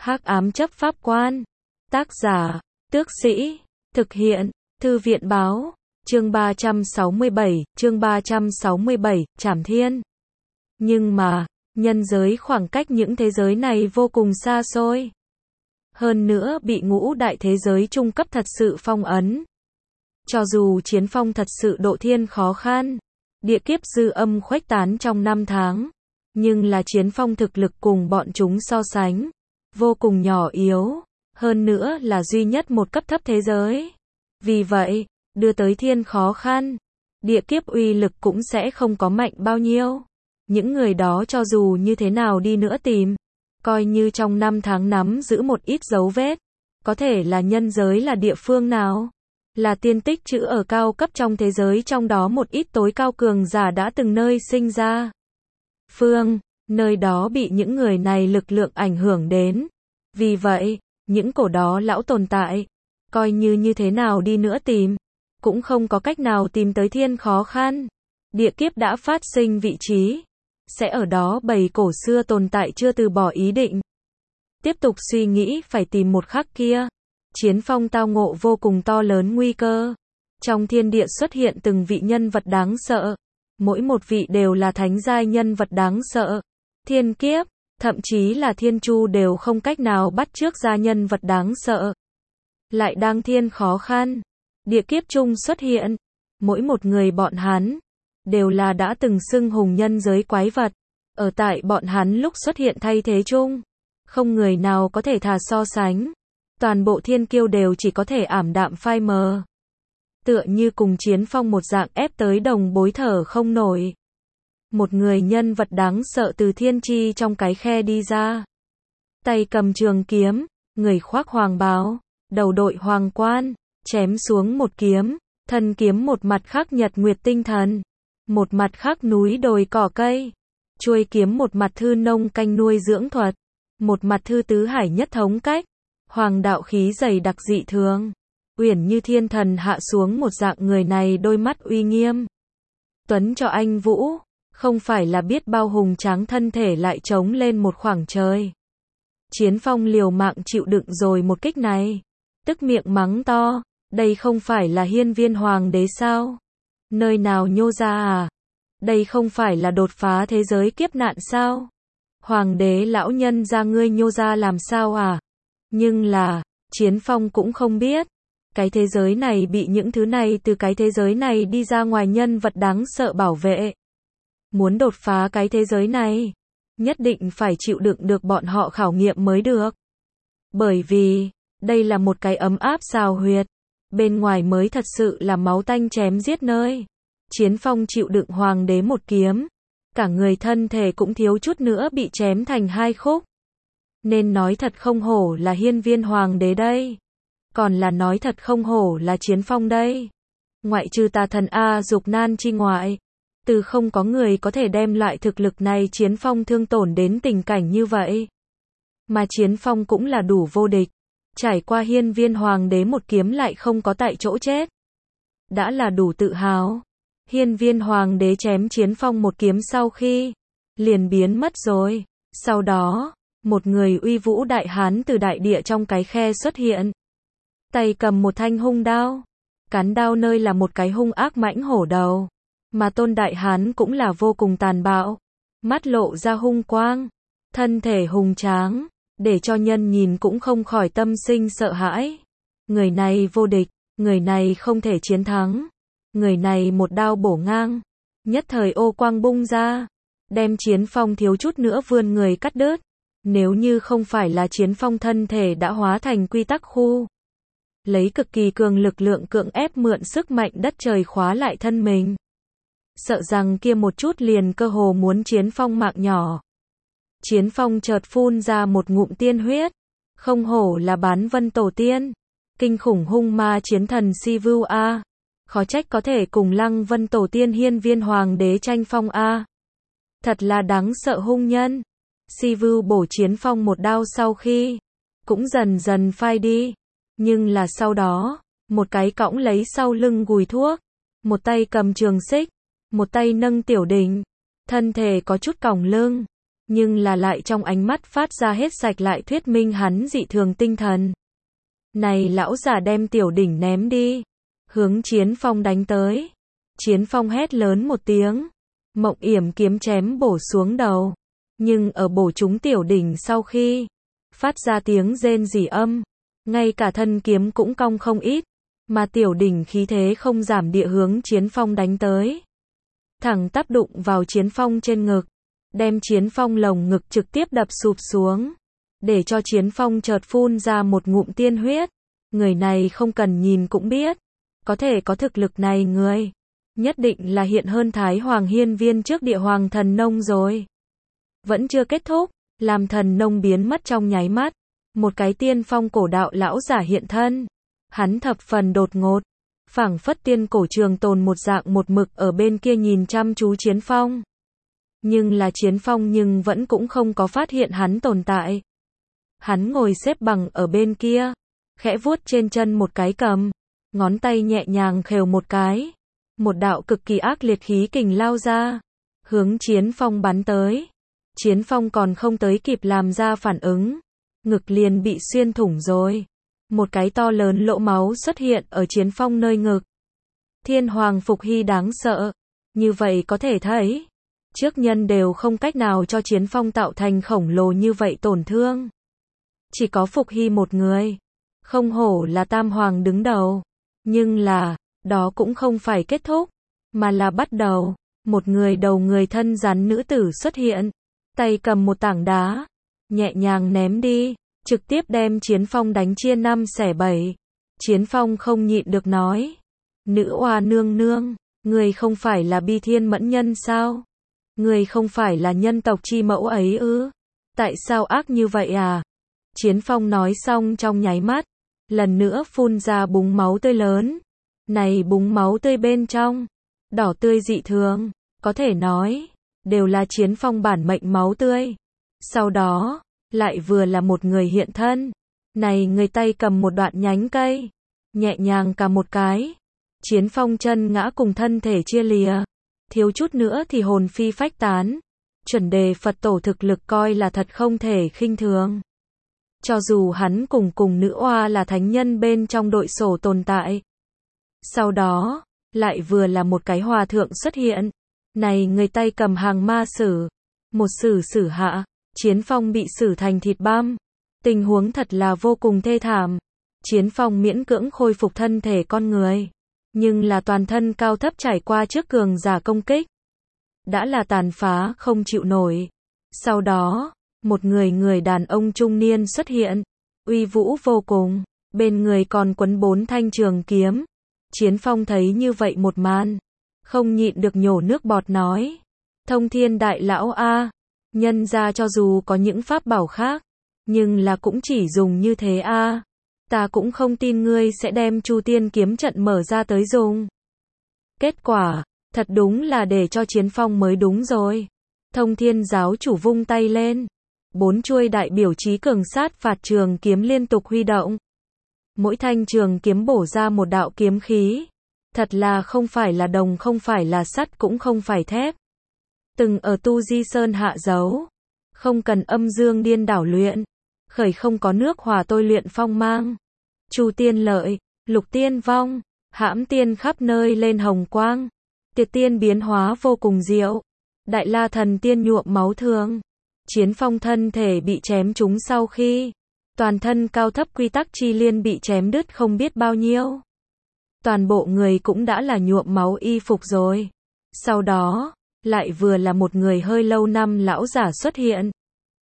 Hắc ám chấp pháp quan. Tác giả, Tước Sĩ. Thực hiện, Thư viện báo. Chương 367, Trảm Thiên. Nhưng mà, nhân giới khoảng cách những thế giới này vô cùng xa xôi. Hơn nữa bị ngũ đại thế giới trung cấp thật sự phong ấn. Cho dù chiến phong thật sự độ thiên khó khăn, địa kiếp dư âm khuếch tán trong 5 tháng, nhưng là chiến phong thực lực cùng bọn chúng so sánh, vô cùng nhỏ yếu, hơn nữa là duy nhất một cấp thấp thế giới. Vì vậy, đưa tới thiên khó khăn, địa kiếp uy lực cũng sẽ không có mạnh bao nhiêu. Những người đó cho dù như thế nào đi nữa tìm, coi như trong 5 tháng nắm giữ một ít dấu vết, có thể là nhân giới là địa phương nào, là tiên tích chữ ở cao cấp trong thế giới, trong đó một ít tối cao cường giả đã từng nơi sinh ra. Nơi đó bị những người này lực lượng ảnh hưởng đến. Vì vậy, những cổ đó lão tồn tại, coi như như thế nào đi nữa tìm, cũng không có cách nào tìm tới thiên khó khăn. Địa kiếp đã phát sinh vị trí, sẽ ở đó bầy cổ xưa tồn tại chưa từ bỏ ý định. Tiếp tục suy nghĩ phải tìm một khắc kia. Chiến phong tao ngộ vô cùng to lớn nguy cơ. Trong thiên địa xuất hiện từng vị nhân vật đáng sợ. Mỗi một vị đều là thánh giai nhân vật đáng sợ. Thiên kiếp, thậm chí là thiên chu đều không cách nào bắt chước ra nhân vật đáng sợ. Lại đang thiên khó khăn, địa kiếp chung xuất hiện. Mỗi một người bọn hắn, đều là đã từng xưng hùng nhân giới quái vật. Ở tại bọn hắn lúc xuất hiện thay thế chung, không người nào có thể thà so sánh. Toàn bộ thiên kiêu đều chỉ có thể ảm đạm phai mờ. Tựa như cùng chiến phong một dạng ép tới đồng bối thở không nổi. Một người nhân vật đáng sợ từ thiên chi trong cái khe đi ra. Tay cầm trường kiếm, người khoác hoàng bào, đầu đội hoàng quan, chém xuống một kiếm, thân kiếm một mặt khắc nhật nguyệt tinh thần, một mặt khắc núi đồi cỏ cây, chuôi kiếm một mặt thư nông canh nuôi dưỡng thuật, một mặt thư tứ hải nhất thống cách, hoàng đạo khí dày đặc dị thường, uyển như thiên thần hạ xuống một dạng. Người này đôi mắt uy nghiêm, tuấn cho anh vũ, không phải là biết bao hùng tráng, thân thể lại trống lên một khoảng trời. Chiến phong liều mạng chịu đựng rồi một kích này, tức miệng mắng to, đây không phải là hiên viên hoàng đế sao? Nơi nào nhô ra à? Đây không phải là đột phá thế giới kiếp nạn sao? Hoàng đế lão nhân ra ngươi nhô ra làm sao à? Nhưng là, chiến phong cũng không biết, cái thế giới này bị những thứ này từ cái thế giới này đi ra ngoài nhân vật đáng sợ bảo vệ. Muốn đột phá cái thế giới này, nhất định phải chịu đựng được bọn họ khảo nghiệm mới được. Bởi vì, đây là một cái ấm áp xào huyệt, bên ngoài mới thật sự là máu tanh chém giết nơi. Chiến phong chịu đựng hoàng đế một kiếm, cả người thân thể cũng thiếu chút nữa bị chém thành hai khúc. Nên nói thật không hổ là hiên viên hoàng đế đây, còn là nói thật không hổ là chiến phong đây. Ngoại trừ tà thần A Dục Nan chi ngoại, từ không có người có thể đem loại thực lực này chiến phong thương tổn đến tình cảnh như vậy. Mà chiến phong cũng là đủ vô địch, trải qua hiên viên hoàng đế một kiếm lại không có tại chỗ chết, đã là đủ tự hào. Hiên viên hoàng đế chém chiến phong một kiếm sau khi liền biến mất rồi. Sau đó, một người uy vũ đại hán từ đại địa trong cái khe xuất hiện, tay cầm một thanh hung đao, cán đao nơi là một cái hung ác mãnh hổ đầu. Mà tôn đại hán cũng là vô cùng tàn bạo, mắt lộ ra hung quang, thân thể hùng tráng, để cho nhân nhìn cũng không khỏi tâm sinh sợ hãi. Người này vô địch, người này không thể chiến thắng, người này một đao bổ ngang, nhất thời ô quang bung ra, đem chiến phong thiếu chút nữa vươn người cắt đứt. Nếu như không phải là chiến phong thân thể đã hóa thành quy tắc khu, lấy cực kỳ cường lực lượng cưỡng ép mượn sức mạnh đất trời khóa lại thân mình, sợ rằng kia một chút liền cơ hồ muốn chiến phong mạng nhỏ. Chiến phong chợt phun ra một ngụm tiên huyết, không hổ là bán vân tổ tiên, kinh khủng hung ma chiến thần Si Vưu a, khó trách có thể cùng Lăng Vân tổ tiên hiên viên hoàng đế tranh phong a, thật là đáng sợ hung nhân. Si Vưu bổ chiến phong một đao sau khi cũng dần dần phai đi, nhưng là sau đó, một cái cõng lấy sau lưng gùi thuốc, một tay cầm trường xích, một tay nâng tiểu đỉnh, thân thể có chút còng lưng, nhưng là lại trong ánh mắt phát ra hết sạch lại thuyết minh hắn dị thường tinh thần. Này lão giả đem tiểu đỉnh ném đi, hướng Chiến Phong đánh tới. Chiến Phong hét lớn một tiếng, Mộng Yểm kiếm chém bổ xuống đầu, nhưng ở bổ trúng tiểu đỉnh sau khi phát ra tiếng rên rỉ âm, ngay cả thân kiếm cũng cong không ít, mà tiểu đỉnh khí thế không giảm địa hướng Chiến Phong đánh tới. Thẳng tắp đụng vào Chiến Phong trên ngực, đem Chiến Phong lồng ngực trực tiếp đập sụp xuống, để cho Chiến Phong chợt phun ra một ngụm tiên huyết. Người này không cần nhìn cũng biết, có thể có thực lực này người, nhất định là hiện hơn Thái Hoàng Hiên Viên trước Địa Hoàng Thần Nông rồi. Vẫn chưa kết thúc, làm Thần Nông biến mất trong nháy mắt, một cái tiên phong cổ đạo lão giả hiện thân. Hắn thập phần đột ngột, phảng phất tiên cổ trường tồn một dạng một mực ở bên kia nhìn chăm chú Chiến Phong. Nhưng là Chiến Phong nhưng vẫn cũng không có phát hiện hắn tồn tại. Hắn ngồi xếp bằng ở bên kia, khẽ vuốt trên chân một cái cầm, ngón tay nhẹ nhàng khều một cái. Một đạo cực kỳ ác liệt khí kình lao ra, hướng Chiến Phong bắn tới. Chiến Phong còn không tới kịp làm ra phản ứng, ngực liền bị xuyên thủng rồi. Một cái to lớn lỗ máu xuất hiện ở Chiến Phong nơi ngực. Thiên Hoàng Phục Hy đáng sợ. Như vậy có thể thấy, trước nhân đều không cách nào cho Chiến Phong tạo thành khổng lồ như vậy tổn thương. Chỉ có Phục Hy một người. Không hổ là Tam Hoàng đứng đầu. Nhưng là, đó cũng không phải kết thúc, mà là bắt đầu. Một người đầu người thân rắn nữ tử xuất hiện, tay cầm một tảng đá, nhẹ nhàng ném đi, trực tiếp đem Chiến Phong đánh chia 5 xẻ 7. Chiến Phong không nhịn được nói, nữ oa nương nương, người không phải là Bi Thiên Mẫn Nhân sao? Người không phải là nhân tộc chi mẫu ấy ư? Tại sao ác như vậy à? Chiến Phong nói xong trong nháy mắt, lần nữa phun ra búng máu tươi lớn. Này búng máu tươi bên trong, đỏ tươi dị thường, có thể nói, đều là Chiến Phong bản mệnh máu tươi. Sau đó, lại vừa là một người hiện thân. Này người tay cầm một đoạn nhánh cây, nhẹ nhàng cả một cái. Chiến Phong chân ngã cùng thân thể chia lìa, thiếu chút nữa thì hồn phi phách tán. Chuẩn đề Phật tổ thực lực coi là thật không thể khinh thường. Cho dù hắn cùng nữ oa là thánh nhân bên trong đội sổ tồn tại. Sau đó, lại vừa là một cái hòa thượng xuất hiện. Này người tay cầm hàng ma sử, một sử hạ, Chiến Phong bị xử thành thịt băm. Tình huống thật là vô cùng thê thảm. Chiến Phong miễn cưỡng khôi phục thân thể con người, nhưng là toàn thân cao thấp trải qua trước cường giả công kích, đã là tàn phá không chịu nổi. Sau đó, một người đàn ông trung niên xuất hiện, uy vũ vô cùng, bên người còn quấn 4 thanh trường kiếm. Chiến Phong thấy như vậy một màn, không nhịn được nhổ nước bọt nói, Thông Thiên đại lão a, nhân ra cho dù có những pháp bảo khác, nhưng là cũng chỉ dùng như thế a. Ta cũng không tin ngươi sẽ đem Chu Tiên kiếm trận mở ra tới dùng. Kết quả, thật đúng là để cho Chiến Phong mới đúng rồi. Thông Thiên giáo chủ vung tay lên, 4 chuôi đại biểu chí cường sát phạt trường kiếm liên tục huy động. Mỗi thanh trường kiếm bổ ra một đạo kiếm khí. Thật là không phải là đồng, không phải là sắt, cũng không phải thép. Từng ở Tu Di Sơn hạ dấu. Không cần âm dương điên đảo luyện. Khởi không có nước hòa tôi luyện phong mang. Chu tiên lợi, lục tiên vong, hãm tiên khắp nơi lên hồng quang. Tiệt tiên biến hóa vô cùng diệu. Đại la thần tiên nhuộm máu thương. Chiến Phong thân thể bị chém trúng sau khi toàn thân cao thấp quy tắc chi liên bị chém đứt không biết bao nhiêu. Toàn bộ người cũng đã là nhuộm máu y phục rồi. Sau đó, lại vừa là một người hơi lâu năm lão giả xuất hiện.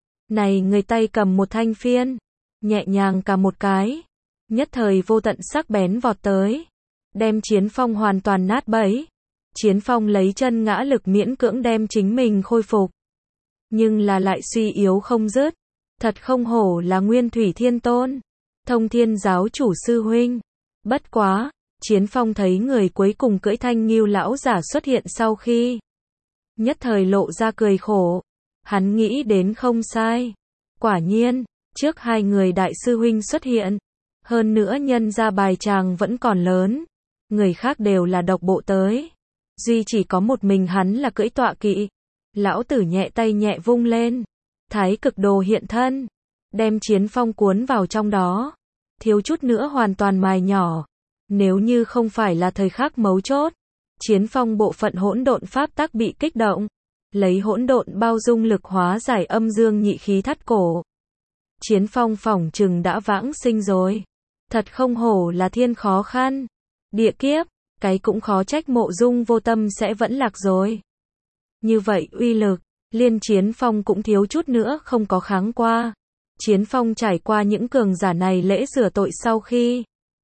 Này người tay cầm một thanh phiên, nhẹ nhàng cả một cái, nhất thời vô tận sắc bén vọt tới, đem Chiến Phong hoàn toàn nát bấy. Chiến Phong lấy chân ngã lực miễn cưỡng đem chính mình khôi phục, nhưng là lại suy yếu không dứt. Thật không hổ là Nguyên Thủy Thiên Tôn, Thông Thiên giáo chủ sư huynh. Bất quá, Chiến Phong thấy người cuối cùng cưỡi thanh ngưu lão giả xuất hiện sau khi, nhất thời lộ ra cười khổ. Hắn nghĩ đến không sai. Quả nhiên, trước 2 người đại sư huynh xuất hiện, hơn nữa nhân ra bài tràng vẫn còn lớn, người khác đều là độc bộ tới, duy chỉ có một mình hắn là cưỡi tọa kỵ. Lão tử nhẹ tay nhẹ vung lên, Thái cực đồ hiện thân, đem Chiến Phong cuốn vào trong đó, thiếu chút nữa hoàn toàn mài nhỏ. Nếu như không phải là thời khắc mấu chốt, Chiến Phong bộ phận hỗn độn pháp tắc bị kích động, lấy hỗn độn bao dung lực hóa giải âm dương nhị khí thắt cổ. Chiến Phong phỏng chừng đã vãng sinh rồi. Thật không hổ là thiên khó khăn. Địa kiếp, cái cũng khó trách Mộ Dung vô tâm sẽ vẫn lạc rồi. Như vậy uy lực, liên Chiến Phong cũng thiếu chút nữa không có kháng qua. Chiến Phong trải qua những cường giả này lễ rửa tội sau khi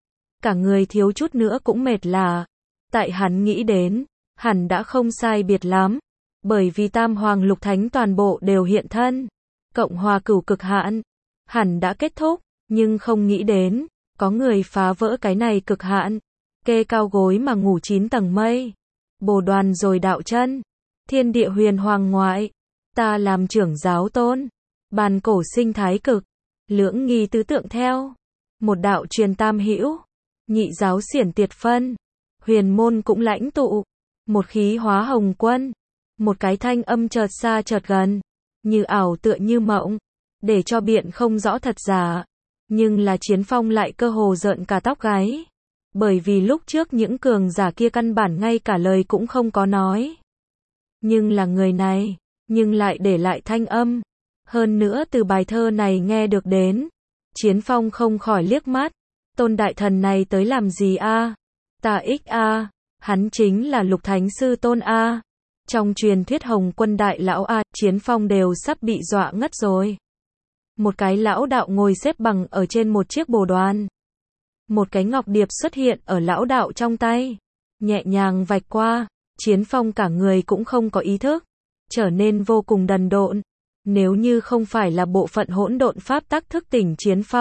cả người thiếu chút nữa cũng mệt lả. Tại hắn nghĩ đến, hẳn đã không sai biệt lắm. Bởi vì Tam Hoàng Lục Thánh toàn bộ đều hiện thân. Cộng hòa cửu cực hạn, hẳn đã kết thúc, nhưng không nghĩ đến, có người phá vỡ cái này cực hạn. Kê cao gối mà ngủ 9 tầng mây. Bồ Đoàn rồi đạo chân. Thiên địa huyền hoàng ngoại. Ta làm trưởng giáo tôn. Bàn cổ sinh thái cực. Lưỡng nghi tứ tượng theo. Một đạo truyền tam hữu. Nhị giáo xiển tiệt phân. Huyền môn cũng lãnh tụ. Một khí hóa hồng quân. Một cái thanh âm chợt xa chợt gần. Như ảo tựa như mộng. Để cho biện không rõ thật giả. Nhưng là Chiến Phong lại cơ hồ rợn cả tóc gáy. Bởi vì lúc trước những cường giả kia căn bản ngay cả lời cũng không có nói. Nhưng là người này, nhưng lại để lại thanh âm. Hơn nữa từ bài thơ này nghe được đến. Chiến Phong không khỏi liếc mắt. Tôn đại thần này tới làm gì a? Ta ích a, hắn chính là Lục Thánh Sư Tôn a. Trong truyền thuyết Hồng Quân đại lão a, Chiến Phong đều sắp bị dọa ngất rồi. Một cái lão đạo ngồi xếp bằng ở trên một chiếc bồ đoàn. Một cái ngọc điệp xuất hiện ở lão đạo trong tay. Nhẹ nhàng vạch qua, Chiến Phong cả người cũng không có ý thức. Trở nên vô cùng đần độn. Nếu như không phải là bộ phận hỗn độn pháp tắc thức tỉnh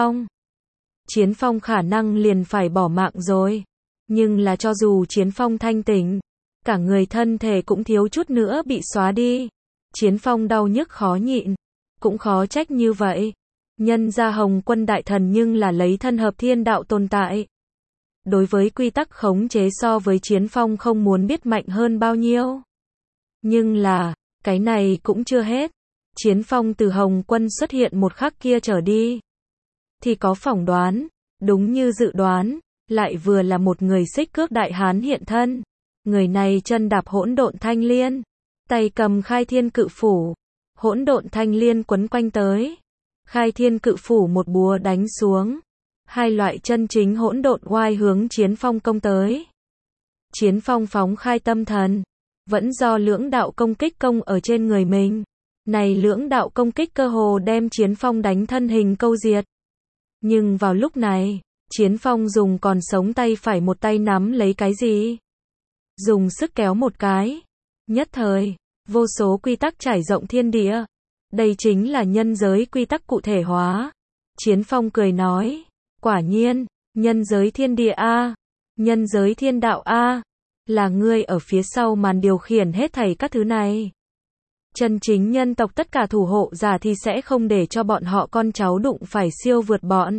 Chiến Phong khả năng liền phải bỏ mạng rồi. Nhưng là cho dù Chiến Phong thanh tỉnh, cả người thân thể cũng thiếu chút nữa bị xóa đi. Chiến Phong đau nhức khó nhịn. Cũng khó trách như vậy. Nhân ra Hồng Quân đại thần nhưng là lấy thân hợp thiên đạo tồn tại. Đối với quy tắc khống chế so với Chiến Phong không muốn biết mạnh hơn bao nhiêu. Nhưng là, cái này cũng chưa hết. Chiến Phong từ Hồng Quân xuất hiện một khắc kia trở đi. Thì có phỏng đoán, đúng như dự đoán, lại vừa là một người xích cước đại hán hiện thân. Người này chân đạp hỗn độn thanh liên, tay cầm khai thiên cự phủ. Hỗn độn thanh liên quấn quanh tới. Khai thiên cự phủ một búa đánh xuống. Hai loại chân chính hỗn độn oai hướng Chiến Phong công tới. Chiến Phong phóng khai tâm thần. Vẫn do lưỡng đạo công kích công ở trên người mình. Này lưỡng đạo công kích cơ hồ đem Chiến Phong đánh thân hình câu diệt. Nhưng vào lúc này, Chiến Phong dùng còn sống tay phải một tay nắm lấy cái gì? Dùng sức kéo một cái. Nhất thời, vô số quy tắc trải rộng thiên địa. Đây chính là nhân giới quy tắc cụ thể hóa. Chiến Phong cười nói, quả nhiên, nhân giới thiên địa a, nhân giới thiên đạo a, là ngươi ở phía sau màn điều khiển hết thảy các thứ này. Chân chính nhân tộc tất cả thủ hộ giả thì sẽ không để cho bọn họ con cháu đụng phải siêu vượt bọn.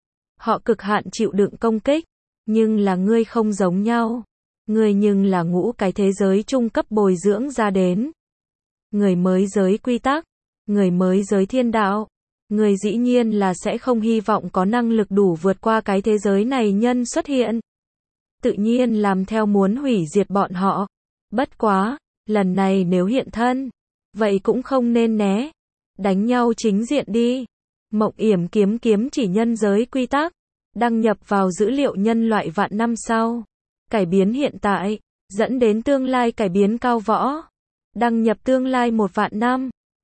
Họ cực hạn chịu đựng công kích, nhưng là ngươi không giống nhau. Ngươi nhưng là ngũ cái thế giới trung cấp bồi dưỡng ra đến. Người mới giới quy tắc, người mới giới thiên đạo. Người dĩ nhiên là sẽ không hy vọng có năng lực đủ vượt qua cái thế giới này nhân xuất hiện. Tự nhiên làm theo muốn hủy diệt bọn họ. Bất quá, lần này nếu hiện thân, vậy cũng không nên né. Đánh nhau chính diện đi. Mộng yểm kiếm chỉ nhân giới quy tắc. Đăng nhập vào dữ liệu nhân loại vạn năm sau. Cải biến hiện tại, dẫn đến tương lai cải biến cao võ. Đăng nhập tương lai 1 vạn năm.